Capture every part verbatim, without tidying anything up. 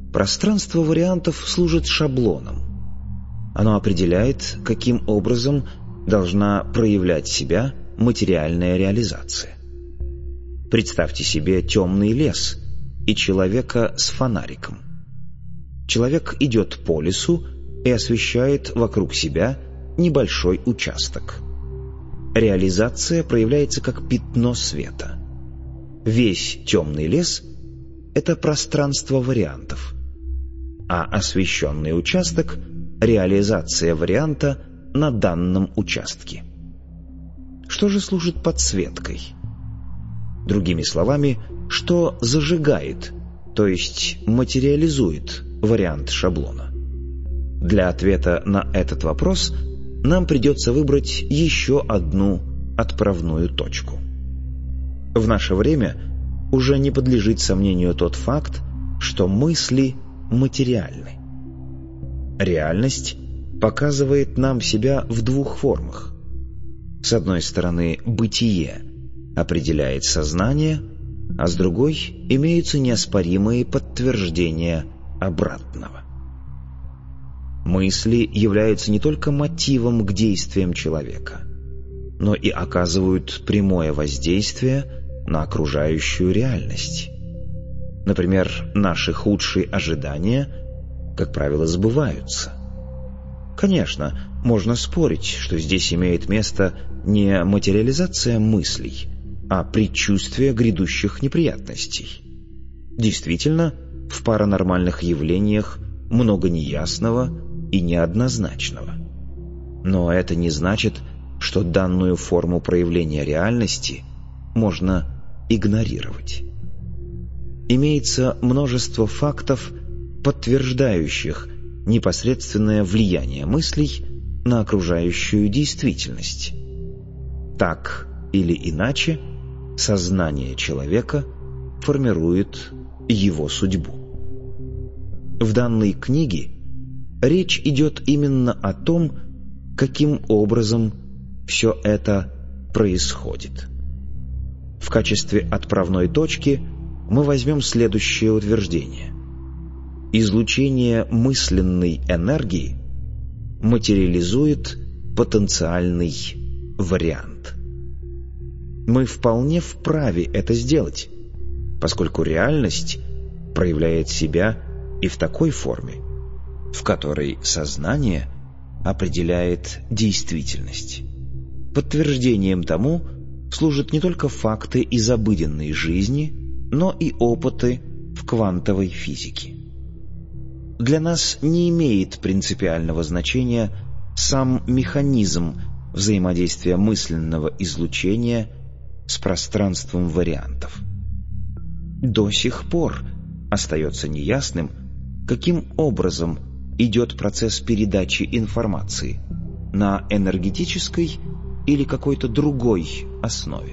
Пространство вариантов служит шаблоном. Оно определяет, каким образом должна проявлять себя материальная реализация. Представьте себе темный лес и человека с фонариком. Человек идет по лесу и освещает вокруг себя небольшой участок. Реализация проявляется как пятно света. Весь темный лес — это пространство вариантов, а освещенный участок — реализация варианта на данном участке. Что же служит подсветкой? Другими словами, что зажигает, то есть материализует вариант шаблона? Для ответа на этот вопрос нам придется выбрать еще одну отправную точку. В наше время уже не подлежит сомнению тот факт, что мысли материальны. Реальность показывает нам себя в двух формах. С одной стороны, бытие определяет сознание, а с другой имеются неоспоримые подтверждения обратного. Мысли являются не только мотивом к действиям человека, но и оказывают прямое воздействие на окружающую реальность. Например, наши худшие ожидания, как правило, сбываются. Конечно, можно спорить, что здесь имеет место не материализация мыслей, а предчувствие грядущих неприятностей. Действительно, в паранормальных явлениях много неясного и неоднозначного. Но это не значит, что данную форму проявления реальности можно игнорировать. Имеется множество фактов, подтверждающих непосредственное влияние мыслей на окружающую действительность. Так или иначе, сознание человека формирует его судьбу. В данной книге речь идет именно о том, каким образом все это происходит. В качестве отправной точки мы возьмем следующее утверждение. Излучение мысленной энергии материализует потенциальный вариант. Мы вполне вправе это сделать, поскольку реальность проявляет себя и в такой форме, в которой сознание определяет действительность. Подтверждением тому служат не только факты из обыденной жизни, но и опыты в квантовой физике. Для нас не имеет принципиального значения сам механизм взаимодействия мысленного излучения с пространством вариантов. До сих пор остается неясным, каким образом идет процесс передачи информации – на энергетической или какой-то другой основе.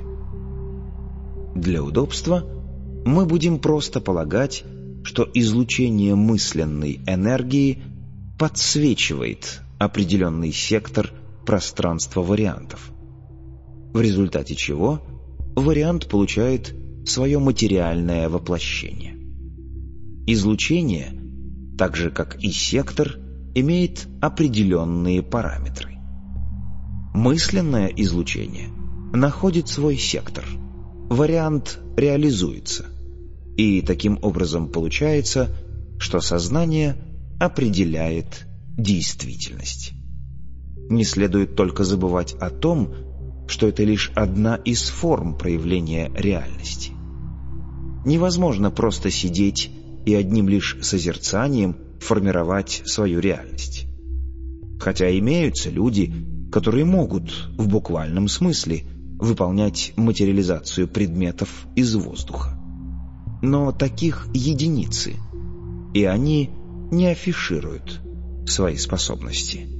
Для удобства мы будем просто полагать, что излучение мысленной энергии подсвечивает определенный сектор пространства вариантов, в результате чего вариант получает свое материальное воплощение. Излучение, так же как и сектор, имеет определенные параметры. Мысленное излучение находит свой сектор, вариант реализуется, и таким образом получается, что сознание определяет действительность. Не следует только забывать о том, что это лишь одна из форм проявления реальности. Невозможно просто сидеть и одним лишь созерцанием формировать свою реальность. Хотя имеются люди, которые могут в буквальном смысле выполнять материализацию предметов из воздуха. Но таких единицы, и они не афишируют свои способности.